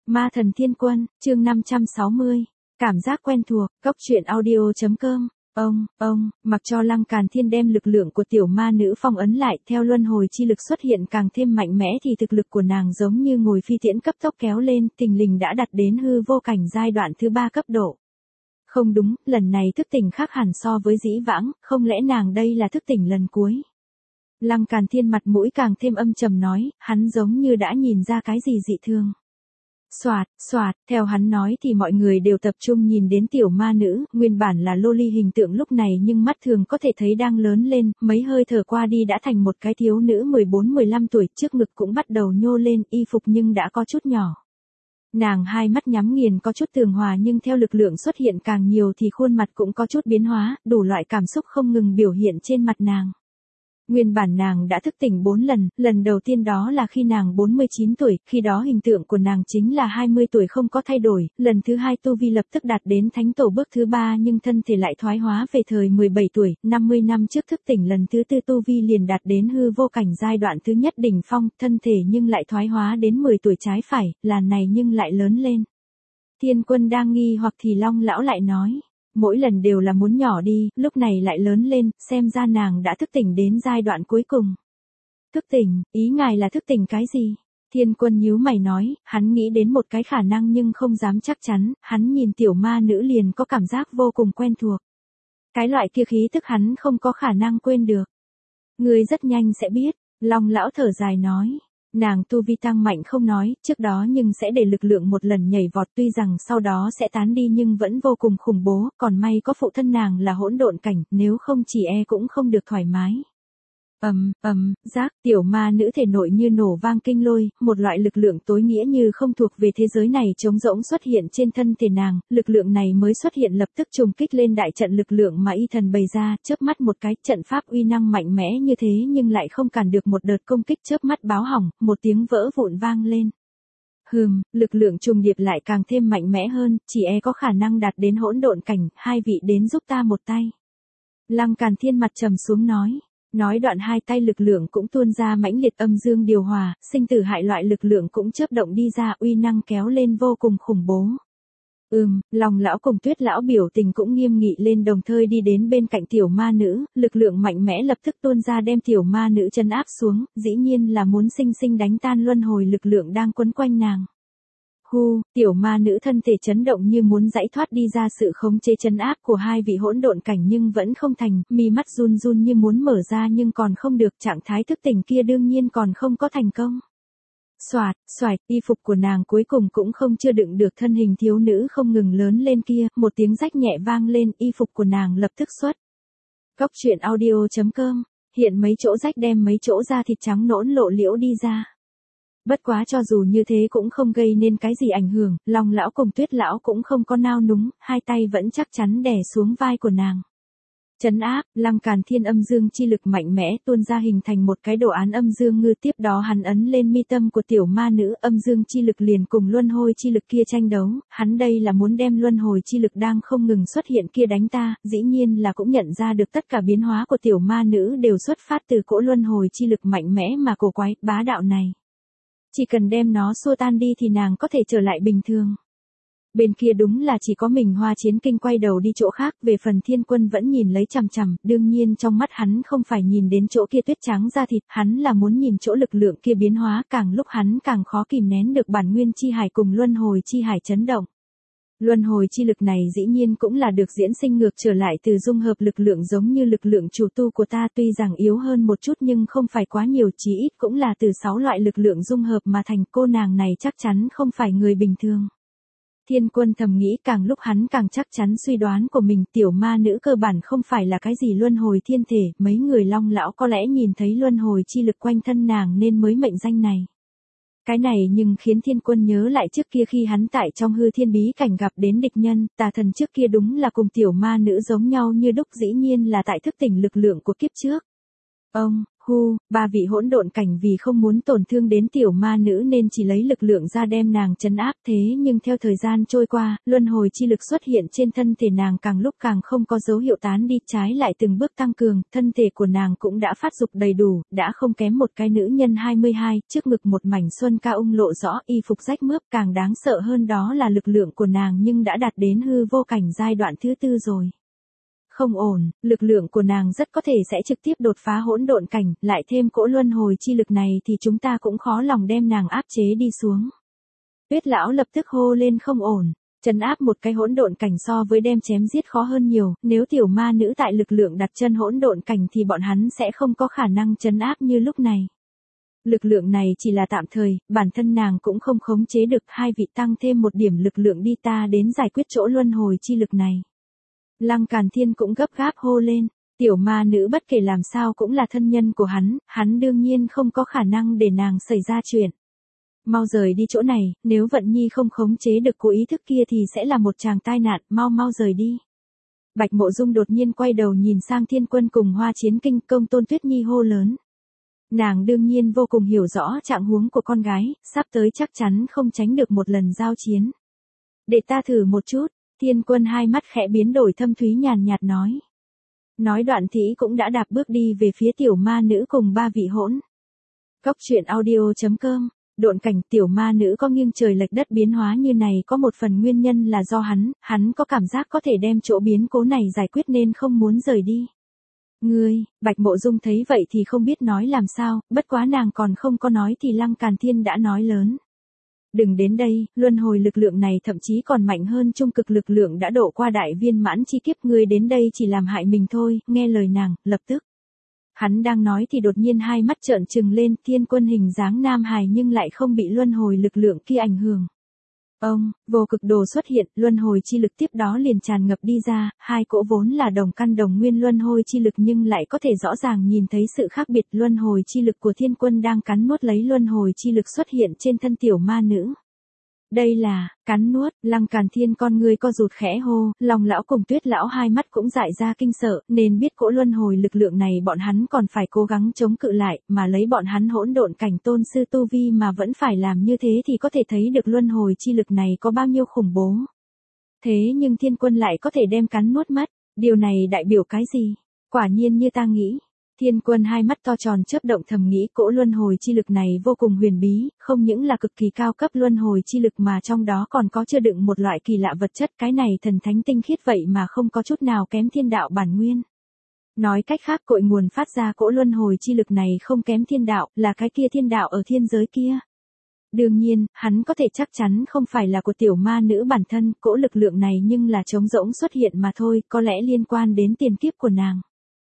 Ma thần thiên quân, chương 560. Cảm giác quen thuộc, Cốc truyện audio.com. Mặc cho Lăng Càn Thiên đem lực lượng của tiểu ma nữ phong ấn lại, theo luân hồi chi lực xuất hiện càng thêm mạnh mẽ thì thực lực của nàng giống như ngồi phi tiễn cấp tốc kéo lên, thình lình đã đạt đến hư vô cảnh giai đoạn thứ 3 cấp độ. Không đúng, lần này thức tỉnh khác hẳn so với dĩ vãng, không lẽ nàng đây là thức tỉnh lần cuối? Lăng Càn Thiên mặt mũi càng thêm âm trầm nói, hắn giống như đã nhìn ra cái gì dị thường. Soạt, theo hắn nói thì mọi người đều tập trung nhìn đến tiểu ma nữ, nguyên bản là loli hình tượng lúc này nhưng mắt thường có thể thấy đang lớn lên, mấy hơi thở qua đi đã thành một cái thiếu nữ 14-15 tuổi, trước ngực cũng bắt đầu nhô lên, y phục nhưng đã có chút nhỏ. Nàng hai mắt nhắm nghiền có chút tường hòa nhưng theo lực lượng xuất hiện càng nhiều thì khuôn mặt cũng có chút biến hóa, đủ loại cảm xúc không ngừng biểu hiện trên mặt nàng. Nguyên bản nàng đã thức tỉnh 4 lần, lần đầu tiên đó là khi nàng 49 tuổi, khi đó hình tượng của nàng chính là 20 tuổi không có thay đổi, lần thứ 2 tu vi lập tức đạt đến thánh tổ bước thứ 3 nhưng thân thể lại thoái hóa về thời 17 tuổi, 50 năm trước thức tỉnh lần thứ 4 tu vi liền đạt đến hư vô cảnh giai đoạn thứ nhất đỉnh phong, thân thể nhưng lại thoái hóa đến 10 tuổi trái phải, là này nhưng lại lớn lên. Thiên Quân đang nghi hoặc thì Long lão lại nói. Mỗi lần đều là muốn nhỏ đi, lúc này lại lớn lên, xem ra nàng đã thức tỉnh đến giai đoạn cuối cùng. Thức tỉnh, ý ngài là thức tỉnh cái gì? Thiên Quân nhíu mày nói, hắn nghĩ đến một cái khả năng nhưng không dám chắc chắn, hắn nhìn tiểu ma nữ liền có cảm giác vô cùng quen thuộc. Cái loại kia khí tức hắn không có khả năng quên được. Người rất nhanh sẽ biết, Long lão thở dài nói. Nàng tu vi tăng mạnh không nói, trước đó nhưng sẽ để lực lượng một lần nhảy vọt tuy rằng sau đó sẽ tán đi nhưng vẫn vô cùng khủng bố, còn may có phụ thân nàng là hỗn độn cảnh, nếu không chỉ cũng không được thoải mái. Giác, tiểu ma nữ thể nội như nổ vang kinh lôi, một loại lực lượng tối nghĩa như không thuộc về thế giới này trống rỗng xuất hiện trên thân thể nàng, lực lượng này mới xuất hiện lập tức trùng kích lên đại trận lực lượng mà y thần bày ra, chớp mắt một cái, trận pháp uy năng mạnh mẽ như thế nhưng lại không cản được một đợt công kích chớp mắt báo hỏng, một tiếng vỡ vụn vang lên. Lực lượng trùng điệp lại càng thêm mạnh mẽ hơn, chỉ có khả năng đạt đến hỗn độn cảnh, hai vị đến giúp ta một tay. Lăng Càn Thiên mặt trầm xuống nói. Nói đoạn hai tay lực lượng cũng tuôn ra mãnh liệt âm dương điều hòa, sinh tử hại loại lực lượng cũng chớp động đi ra uy năng kéo lên vô cùng khủng bố. Long lão cùng Tuyết lão biểu tình cũng nghiêm nghị lên đồng thời đi đến bên cạnh tiểu ma nữ, lực lượng mạnh mẽ lập tức tuôn ra đem tiểu ma nữ trấn áp xuống, dĩ nhiên là muốn sinh sinh đánh tan luân hồi lực lượng đang quấn quanh nàng. Tiểu ma nữ thân thể chấn động như muốn giải thoát đi ra sự khống chế trấn áp của hai vị hỗn độn cảnh nhưng vẫn không thành, mi mắt run run như muốn mở ra nhưng còn không được, trạng thái thức tỉnh kia đương nhiên còn không có thành công. Xoạt, y phục của nàng cuối cùng cũng không chưa đựng được thân hình thiếu nữ không ngừng lớn lên kia, một tiếng rách nhẹ vang lên, y phục của nàng lập tức xuất. Cốc truyện audio.com, hiện mấy chỗ rách đem mấy chỗ da thịt trắng nõn lộ liễu đi ra. Bất quá cho dù như thế cũng không gây nên cái gì ảnh hưởng, Long lão cùng Tuyết lão cũng không có nao núng, hai tay vẫn chắc chắn đè xuống vai của nàng. Trấn áp, Lăng Càn Thiên âm dương chi lực mạnh mẽ tuôn ra hình thành một cái đồ án âm dương ngư, tiếp đó hắn ấn lên mi tâm của tiểu ma nữ, âm dương chi lực liền cùng luân hồi chi lực kia tranh đấu, hắn đây là muốn đem luân hồi chi lực đang không ngừng xuất hiện kia đánh ta, dĩ nhiên là cũng nhận ra được tất cả biến hóa của tiểu ma nữ đều xuất phát từ cỗ luân hồi chi lực mạnh mẽ mà cổ quái, bá đạo này. Chỉ cần đem nó xua tan đi thì nàng có thể trở lại bình thường. Bên kia đúng là chỉ có mình Hoa Chiến Kinh quay đầu đi chỗ khác, về phần Thiên Quân vẫn nhìn lấy chằm chằm, đương nhiên trong mắt hắn không phải nhìn đến chỗ kia tuyết trắng da thịt, hắn là muốn nhìn chỗ lực lượng kia biến hóa, càng lúc hắn càng khó kìm nén được bản nguyên chi hải cùng luân hồi chi hải chấn động. Luân hồi chi lực này dĩ nhiên cũng là được diễn sinh ngược trở lại từ dung hợp lực lượng giống như lực lượng chủ tu của ta, tuy rằng yếu hơn một chút nhưng không phải quá nhiều, chí ít cũng là từ 6 loại lực lượng dung hợp mà thành, cô nàng này chắc chắn không phải người bình thường. Thiên Quân thầm nghĩ, càng lúc hắn càng chắc chắn suy đoán của mình, tiểu ma nữ cơ bản không phải là cái gì luân hồi thiên thể, mấy người Long lão có lẽ nhìn thấy luân hồi chi lực quanh thân nàng nên mới mệnh danh này. Cái này nhưng khiến Thiên Quân nhớ lại trước kia khi hắn tại trong hư thiên bí cảnh gặp đến địch nhân, tà thần trước kia đúng là cùng tiểu ma nữ giống nhau như đúc, dĩ nhiên là tại thức tỉnh lực lượng của kiếp trước. Ba vị hỗn độn cảnh vì không muốn tổn thương đến tiểu ma nữ nên chỉ lấy lực lượng ra đem nàng trấn áp, thế nhưng theo thời gian trôi qua, luân hồi chi lực xuất hiện trên thân thể nàng càng lúc càng không có dấu hiệu tán đi, trái lại từng bước tăng cường, thân thể của nàng cũng đã phát dục đầy đủ, đã không kém một cái nữ nhân 22, trước ngực một mảnh xuân ca ung lộ rõ, y phục rách mướp, càng đáng sợ hơn đó là lực lượng của nàng nhưng đã đạt đến hư vô cảnh giai đoạn thứ 4 rồi. Không ổn, lực lượng của nàng rất có thể sẽ trực tiếp đột phá hỗn độn cảnh, lại thêm cỗ luân hồi chi lực này thì chúng ta cũng khó lòng đem nàng áp chế đi xuống. Tuyết lão lập tức hô lên không ổn, trấn áp một cái hỗn độn cảnh so với đem chém giết khó hơn nhiều, nếu tiểu ma nữ tại lực lượng đặt chân hỗn độn cảnh thì bọn hắn sẽ không có khả năng trấn áp như lúc này. Lực lượng này chỉ là tạm thời, bản thân nàng cũng không khống chế được, hai vị tăng thêm một điểm lực lượng đi ta đến giải quyết chỗ luân hồi chi lực này. Lăng Càn Thiên cũng gấp gáp hô lên, tiểu ma nữ bất kể làm sao cũng là thân nhân của hắn đương nhiên không có khả năng để nàng xảy ra chuyện. Mau rời đi chỗ này, nếu Vận Nhi không khống chế được cô ý thức kia thì sẽ là một tràng tai nạn, mau rời đi. Bạch Mộ Dung đột nhiên quay đầu nhìn sang Thiên Quân cùng Hoa Chiến Kinh, Công Tôn Tuyết Nhi hô lớn. Nàng đương nhiên vô cùng hiểu rõ trạng huống của con gái, sắp tới chắc chắn không tránh được một lần giao chiến. Để ta thử một chút. Thiên Quân hai mắt khẽ biến đổi thâm thúy nhàn nhạt nói. Nói đoạn thì cũng đã đạp bước đi về phía tiểu ma nữ cùng ba vị hỗn. Cốc truyện audio.com, độn cảnh tiểu ma nữ có nghiêng trời lệch đất biến hóa như này có một phần nguyên nhân là do hắn có cảm giác có thể đem chỗ biến cố này giải quyết nên không muốn rời đi. Ngươi, Bạch Mộ Dung thấy vậy thì không biết nói làm sao, bất quá nàng còn không có nói thì Lăng Càn Thiên đã nói lớn. Đừng đến đây, luân hồi lực lượng này thậm chí còn mạnh hơn trung cực lực lượng đã độ qua đại viên mãn chi kiếp, ngươi đến đây chỉ làm hại mình thôi, nghe lời nàng, lập tức. Hắn đang nói thì đột nhiên hai mắt trợn trừng lên, Thiên Quân hình dáng nam hài nhưng lại không bị luân hồi lực lượng kia ảnh hưởng. Vô cực đồ xuất hiện, luân hồi chi lực tiếp đó liền tràn ngập đi ra, hai cỗ vốn là đồng căn đồng nguyên luân hồi chi lực nhưng lại có thể rõ ràng nhìn thấy sự khác biệt, luân hồi chi lực của Thiên Quân đang cắn nuốt lấy luân hồi chi lực xuất hiện trên thân tiểu ma nữ. Đây là, cắn nuốt, Lăng Càn Thiên con người co rụt khẽ hô, Long lão cùng Tuyết lão hai mắt cũng dại ra kinh sợ, nên biết cỗ luân hồi lực lượng này bọn hắn còn phải cố gắng chống cự lại, mà lấy bọn hắn hỗn độn cảnh tôn sư tu vi mà vẫn phải làm như thế thì có thể thấy được luân hồi chi lực này có bao nhiêu khủng bố. Thế nhưng Thiên Quân lại có thể đem cắn nuốt mất, điều này đại biểu cái gì? Quả nhiên như ta nghĩ. Thiên Quân hai mắt to tròn chớp động thầm nghĩ cỗ luân hồi chi lực này vô cùng huyền bí, không những là cực kỳ cao cấp luân hồi chi lực mà trong đó còn có chứa đựng một loại kỳ lạ vật chất, cái này thần thánh tinh khiết vậy mà không có chút nào kém thiên đạo bản nguyên. Nói cách khác cội nguồn phát ra cỗ luân hồi chi lực này không kém thiên đạo, là cái kia thiên đạo ở thiên giới kia. Đương nhiên, hắn có thể chắc chắn không phải là của tiểu ma nữ bản thân, cỗ lực lượng này nhưng là trống rỗng xuất hiện mà thôi, có lẽ liên quan đến tiền kiếp của nàng.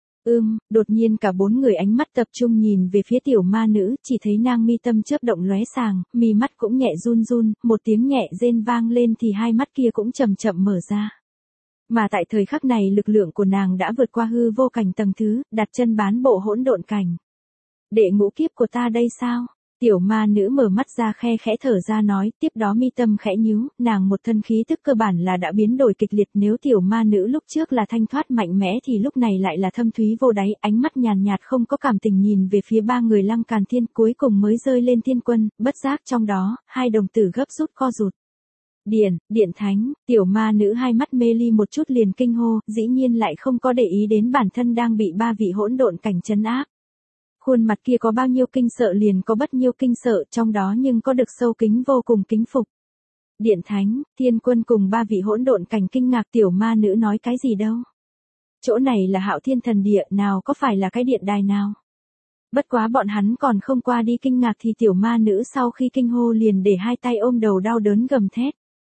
Đột nhiên cả bốn người ánh mắt tập trung nhìn về phía tiểu ma nữ, chỉ thấy nàng mi tâm chớp động lóe sáng, mi mắt cũng nhẹ run run, một tiếng nhẹ rên vang lên thì hai mắt kia cũng chậm chậm mở ra. Mà tại thời khắc này lực lượng của nàng đã vượt qua hư vô cảnh tầng thứ, đặt chân bán bộ hỗn độn cảnh. Đệ ngũ kiếp của ta đây sao? Tiểu ma nữ mở mắt ra khe khẽ thở ra nói, tiếp đó mi tâm khẽ nhíu, nàng một thân khí tức cơ bản là đã biến đổi kịch liệt, nếu tiểu ma nữ lúc trước là thanh thoát mạnh mẽ thì lúc này lại là thâm thúy vô đáy, ánh mắt nhàn nhạt không có cảm tình nhìn về phía ba người Lăng Càn Thiên, cuối cùng mới rơi lên Thiên Quân, bất giác trong đó, hai đồng tử gấp rút co rụt. Điện thánh, tiểu ma nữ hai mắt mê ly một chút liền kinh hô, dĩ nhiên lại không có để ý đến bản thân đang bị ba vị hỗn độn cảnh trấn áp. Khuôn mặt kia có bao nhiêu kinh sợ liền có bất nhiêu kinh sợ, trong đó nhưng có được sâu kính vô cùng kính phục. Điện thánh, Thiên Quân cùng ba vị hỗn độn cảnh kinh ngạc, tiểu ma nữ nói cái gì đâu. Chỗ này là Hạo Thiên Thần Địa, nào có phải là cái điện đài nào. Bất quá bọn hắn còn không qua đi kinh ngạc thì tiểu ma nữ sau khi kinh hô liền để hai tay ôm đầu đau đớn gầm thét.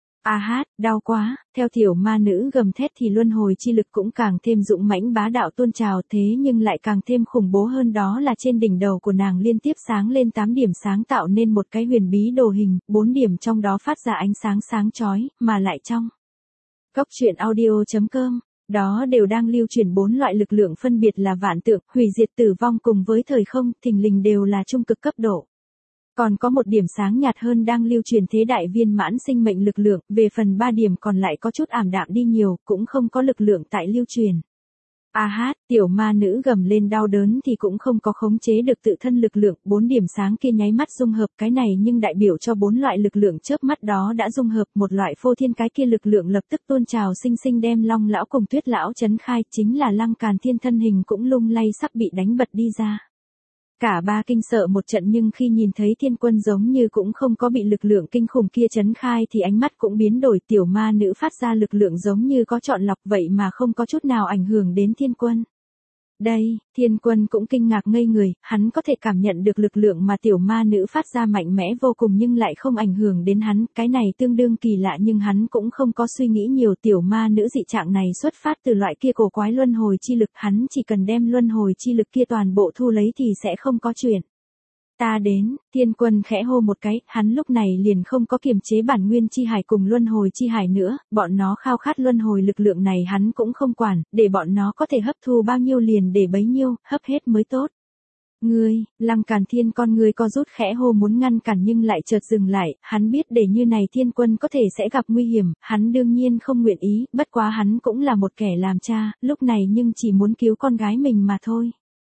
Đau quá, theo tiểu ma nữ gầm thét thì luân hồi chi lực cũng càng thêm dũng mãnh bá đạo tuôn trào, thế nhưng lại càng thêm khủng bố hơn đó là trên đỉnh đầu của nàng liên tiếp sáng lên 8 điểm sáng tạo nên một cái huyền bí đồ hình, 4 điểm trong đó phát ra ánh sáng sáng chói, mà lại trong. Cốc truyện audio.com, đó đều đang lưu truyền 4 loại lực lượng phân biệt là vạn tượng, hủy diệt tử vong cùng với thời không, thình lình đều là trung cực cấp độ. Còn có một điểm sáng nhạt hơn đang lưu truyền thế đại viên mãn sinh mệnh lực lượng, về phần 3 điểm còn lại có chút ảm đạm đi nhiều, cũng không có lực lượng tại lưu truyền. Tiểu ma nữ gầm lên đau đớn thì cũng không có khống chế được tự thân lực lượng, 4 điểm sáng kia nháy mắt dung hợp, cái này nhưng đại biểu cho 4 loại lực lượng chớp mắt đó đã dung hợp, một loại phô thiên cái kia lực lượng lập tức tuôn trào sinh sinh đem Long lão cùng Tuyết lão chấn khai, chính là Lăng Càn Thiên thân hình cũng lung lay sắp bị đánh bật đi ra. Cả ba kinh sợ một trận nhưng khi nhìn thấy Thiên Quân giống như cũng không có bị lực lượng kinh khủng kia chấn khai thì ánh mắt cũng biến đổi, tiểu ma nữ phát ra lực lượng giống như có chọn lọc vậy mà không có chút nào ảnh hưởng đến Thiên Quân. Đây, Thiên Quân cũng kinh ngạc ngây người, hắn có thể cảm nhận được lực lượng mà tiểu ma nữ phát ra mạnh mẽ vô cùng nhưng lại không ảnh hưởng đến hắn, cái này tương đương kỳ lạ nhưng hắn cũng không có suy nghĩ nhiều, tiểu ma nữ dị trạng này xuất phát từ loại kia cổ quái luân hồi chi lực, hắn chỉ cần đem luân hồi chi lực kia toàn bộ thu lấy thì sẽ không có chuyện. Ta đến, Thiên Quân khẽ hô một cái, hắn lúc này liền không có kiềm chế bản nguyên chi hải cùng luân hồi chi hải nữa, bọn nó khao khát luân hồi lực lượng này hắn cũng không quản, để bọn nó có thể hấp thu bao nhiêu liền để bấy nhiêu, hấp hết mới tốt. Ngươi, Lăng Càn Thiên con ngươi co rút khẽ hô muốn ngăn cản nhưng lại chợt dừng lại, hắn biết để như này Thiên Quân có thể sẽ gặp nguy hiểm, hắn đương nhiên không nguyện ý, bất quá hắn cũng là một kẻ làm cha, lúc này nhưng chỉ muốn cứu con gái mình mà thôi.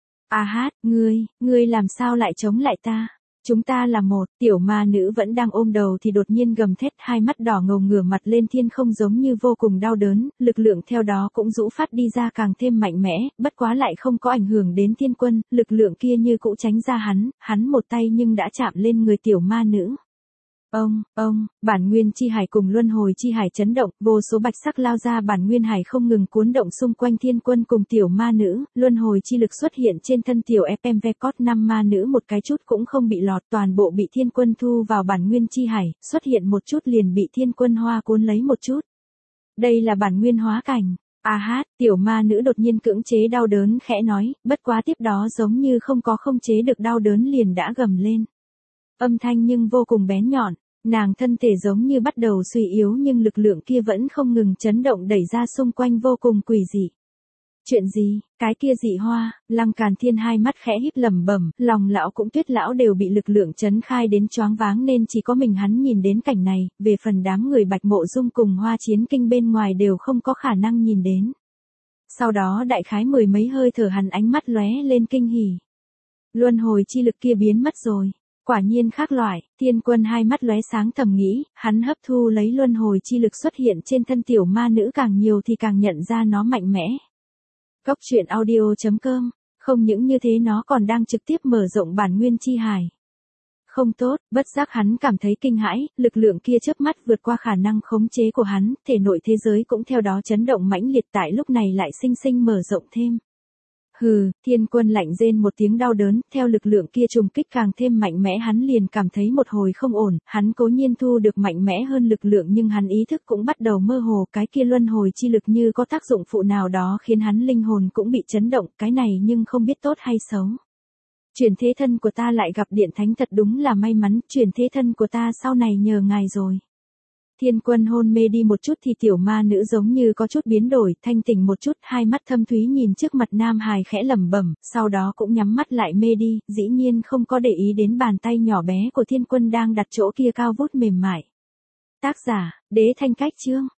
Ngươi làm sao lại chống lại ta? Chúng ta là một, tiểu ma nữ vẫn đang ôm đầu thì đột nhiên gầm thét, hai mắt đỏ ngầu ngửa mặt lên thiên không giống như vô cùng đau đớn, lực lượng theo đó cũng rũ phát đi ra càng thêm mạnh mẽ, bất quá lại không có ảnh hưởng đến Thiên Quân, lực lượng kia như cũ tránh ra hắn một tay nhưng đã chạm lên người tiểu ma nữ. Bản nguyên chi hải cùng luân hồi chi hải chấn động, vô số bạch sắc lao ra bản nguyên hải không ngừng cuốn động xung quanh Thiên Quân cùng tiểu ma nữ, luân hồi chi lực xuất hiện trên thân tiểu FMV năm ma nữ một cái chút cũng không bị lọt, toàn bộ bị Thiên Quân thu vào bản nguyên chi hải, xuất hiện một chút liền bị Thiên Quân hoa cuốn lấy một chút. Đây là bản nguyên hóa cảnh. Tiểu ma nữ đột nhiên cưỡng chế đau đớn khẽ nói, bất quá tiếp đó giống như không có không chế được đau đớn liền đã gầm lên. Âm thanh nhưng vô cùng bén nhọn, nàng thân thể giống như bắt đầu suy yếu nhưng lực lượng kia vẫn không ngừng chấn động đẩy ra xung quanh vô cùng quỷ dị. Chuyện gì, cái kia dị hoa, Lăng Càn Thiên hai mắt khẽ híp lẩm bẩm, Long lão cũng Tuyết lão đều bị lực lượng chấn khai đến choáng váng nên chỉ có mình hắn nhìn đến cảnh này, về phần đám người Bạch Mộ Dung cùng Hoa Chiến Kinh bên ngoài đều không có khả năng nhìn đến. Sau đó đại khái mười mấy hơi thở hắn ánh mắt lóe lên kinh hỉ. Luân hồi chi lực kia biến mất rồi. Quả nhiên khác loại, Thiên Quân hai mắt lóe sáng thầm nghĩ, hắn hấp thu lấy luân hồi chi lực xuất hiện trên thân tiểu ma nữ càng nhiều thì càng nhận ra nó mạnh mẽ. Cốc truyện audio.com, không những như thế nó còn đang trực tiếp mở rộng bản nguyên chi hải. Không tốt, bất giác hắn cảm thấy kinh hãi, lực lượng kia chớp mắt vượt qua khả năng khống chế của hắn, thể nội thế giới cũng theo đó chấn động mãnh liệt tại lúc này lại sinh sinh mở rộng thêm. Hừ, Thiên Quân lạnh rên một tiếng đau đớn, theo lực lượng kia trùng kích càng thêm mạnh mẽ hắn liền cảm thấy một hồi không ổn, hắn cố nhiên thu được mạnh mẽ hơn lực lượng nhưng hắn ý thức cũng bắt đầu mơ hồ, cái kia luân hồi chi lực như có tác dụng phụ nào đó khiến hắn linh hồn cũng bị chấn động, cái này nhưng không biết tốt hay xấu. Chuyển thế thân của ta lại gặp Điện Thánh thật đúng là may mắn, chuyển thế thân của ta sau này nhờ ngài rồi. Thiên Quân hôn mê đi một chút thì tiểu ma nữ giống như có chút biến đổi, thanh tỉnh một chút, hai mắt thâm thúy nhìn trước mặt Nam Hải khẽ lẩm bẩm, sau đó cũng nhắm mắt lại mê đi, dĩ nhiên không có để ý đến bàn tay nhỏ bé của Thiên Quân đang đặt chỗ kia cao vút mềm mại. Tác giả, Đế Thanh Cách Chương.